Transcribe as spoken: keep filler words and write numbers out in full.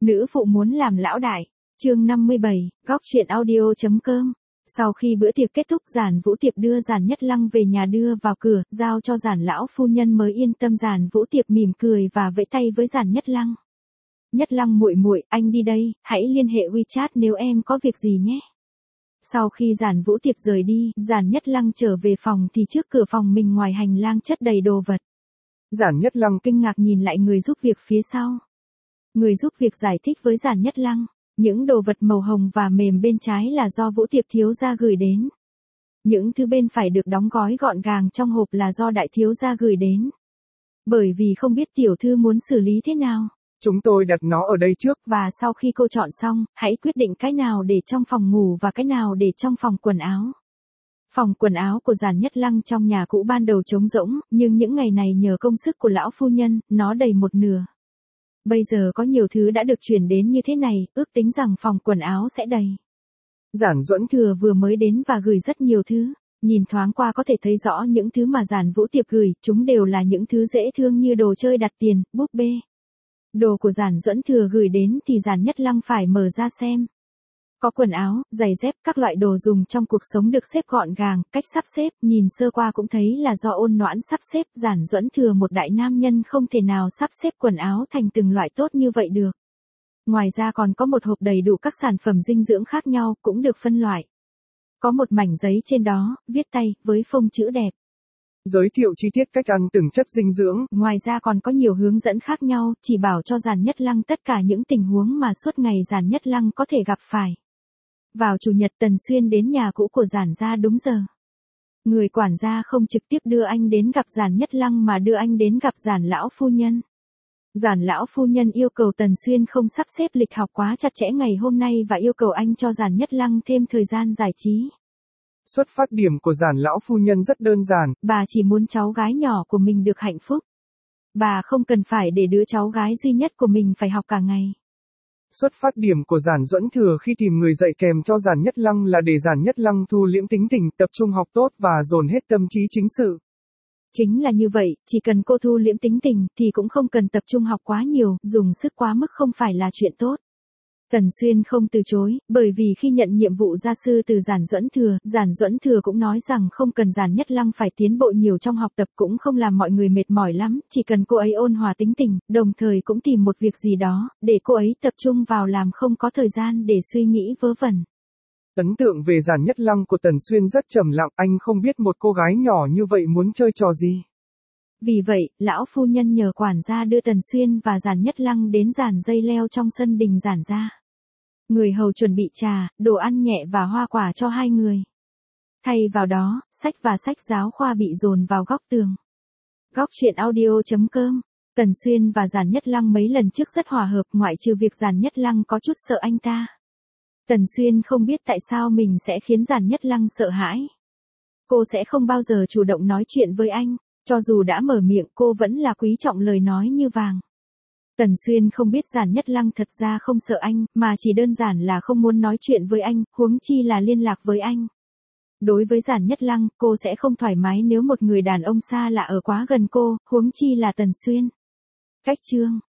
Nữ phụ muốn làm lão đại. Chương năm mươi bảy, góc truyện audio chấm com. Sau khi bữa tiệc kết thúc, Giản Vũ Tiệp đưa Giản Nhất Lăng về nhà đưa vào cửa, giao cho Giản lão phu nhân mới yên tâm. Giản Vũ Tiệp mỉm cười và vẫy tay với Giản Nhất Lăng. Nhất Lăng muội muội, anh đi đây, hãy liên hệ WeChat nếu em có việc gì nhé. Sau khi Giản Vũ Tiệp rời đi, Giản Nhất Lăng trở về phòng thì trước cửa phòng mình ngoài hành lang chất đầy đồ vật. Giản Nhất Lăng kinh ngạc nhìn lại người giúp việc phía sau. Người giúp việc giải thích với Giản Nhất Lăng, những đồ vật màu hồng và mềm bên trái là do Vũ Tiệp thiếu gia gửi đến. Những thứ bên phải được đóng gói gọn gàng trong hộp là do đại thiếu gia gửi đến. Bởi vì không biết tiểu thư muốn xử lý thế nào, chúng tôi đặt nó ở đây trước. Và sau khi cô chọn xong, hãy quyết định cái nào để trong phòng ngủ và cái nào để trong phòng quần áo. Phòng quần áo của Giản Nhất Lăng trong nhà cũ ban đầu trống rỗng, nhưng những ngày này nhờ công sức của lão phu nhân, nó đầy một nửa. Bây giờ có nhiều thứ đã được chuyển đến như thế này, ước tính rằng phòng quần áo sẽ đầy. Giản Duẫn Thừa vừa mới đến và gửi rất nhiều thứ. Nhìn thoáng qua có thể thấy rõ những thứ mà Giản Vũ Tiệp gửi, chúng đều là những thứ dễ thương như đồ chơi đặt tiền, búp bê. Đồ của Giản Duẫn Thừa gửi đến thì Giản Nhất Lăng phải mở ra xem. Có quần áo, giày dép, các loại đồ dùng trong cuộc sống được xếp gọn gàng, cách sắp xếp, nhìn sơ qua cũng thấy là do Ôn Noãn sắp xếp. Giản Duẫn Thừa một đại nam nhân không thể nào sắp xếp quần áo thành từng loại tốt như vậy được. Ngoài ra còn có một hộp đầy đủ các sản phẩm dinh dưỡng khác nhau, cũng được phân loại. Có một mảnh giấy trên đó, viết tay, với phông chữ đẹp. Giới thiệu chi tiết cách ăn từng chất dinh dưỡng. Ngoài ra còn có nhiều hướng dẫn khác nhau, chỉ bảo cho Giản Nhất Lăng tất cả những tình huống mà suốt ngày Giản Nhất Lăng có thể gặp phải. Vào chủ nhật Tần Xuyên đến nhà cũ của Giản gia đúng giờ. Người quản gia không trực tiếp đưa anh đến gặp Giản Nhất Lăng mà đưa anh đến gặp Giản lão phu nhân. Giản lão phu nhân yêu cầu Tần Xuyên không sắp xếp lịch học quá chặt chẽ ngày hôm nay và yêu cầu anh cho Giản Nhất Lăng thêm thời gian giải trí. Xuất phát điểm của Giản lão phu nhân rất đơn giản. Bà chỉ muốn cháu gái nhỏ của mình được hạnh phúc. Bà không cần phải để đứa cháu gái duy nhất của mình phải học cả ngày. Xuất phát điểm của Giản Duẫn Thừa khi tìm người dạy kèm cho Giản Nhất Lăng là để Giản Nhất Lăng thu liễm tính tình, tập trung học tốt và dồn hết tâm trí chính sự. Chính là như vậy, chỉ cần cô thu liễm tính tình thì cũng không cần tập trung học quá nhiều, dùng sức quá mức không phải là chuyện tốt. Tần Xuyên không từ chối, bởi vì khi nhận nhiệm vụ gia sư từ Giản Duẫn Thừa, Giản Duẫn Thừa cũng nói rằng không cần Giản Nhất Lăng phải tiến bộ nhiều trong học tập, cũng không làm mọi người mệt mỏi lắm, chỉ cần cô ấy ôn hòa tính tình, đồng thời cũng tìm một việc gì đó, để cô ấy tập trung vào làm, không có thời gian để suy nghĩ vớ vẩn. Ấn tượng về Giản Nhất Lăng của Tần Xuyên rất trầm lặng, anh không biết một cô gái nhỏ như vậy muốn chơi trò gì. Vì vậy, lão phu nhân nhờ quản gia đưa Tần Xuyên và Giản Nhất Lăng đến giàn dây leo trong sân đình Giản gia. Người hầu chuẩn bị trà, đồ ăn nhẹ và hoa quả cho hai người. Thay vào đó, sách và sách giáo khoa bị dồn vào góc tường. Góc truyện audio chấm com. Tần Xuyên và Giản Nhất Lăng mấy lần trước rất hòa hợp, ngoại trừ việc Giản Nhất Lăng có chút sợ anh ta. Tần Xuyên không biết tại sao mình sẽ khiến Giản Nhất Lăng sợ hãi. Cô sẽ không bao giờ chủ động nói chuyện với anh, cho dù đã mở miệng cô vẫn là quý trọng lời nói như vàng. Tần Xuyên không biết Giản Nhất Lăng thật ra không sợ anh, mà chỉ đơn giản là không muốn nói chuyện với anh, huống chi là liên lạc với anh. Đối với Giản Nhất Lăng, cô sẽ không thoải mái nếu một người đàn ông xa lạ ở quá gần cô, huống chi là Tần Xuyên. Cách chương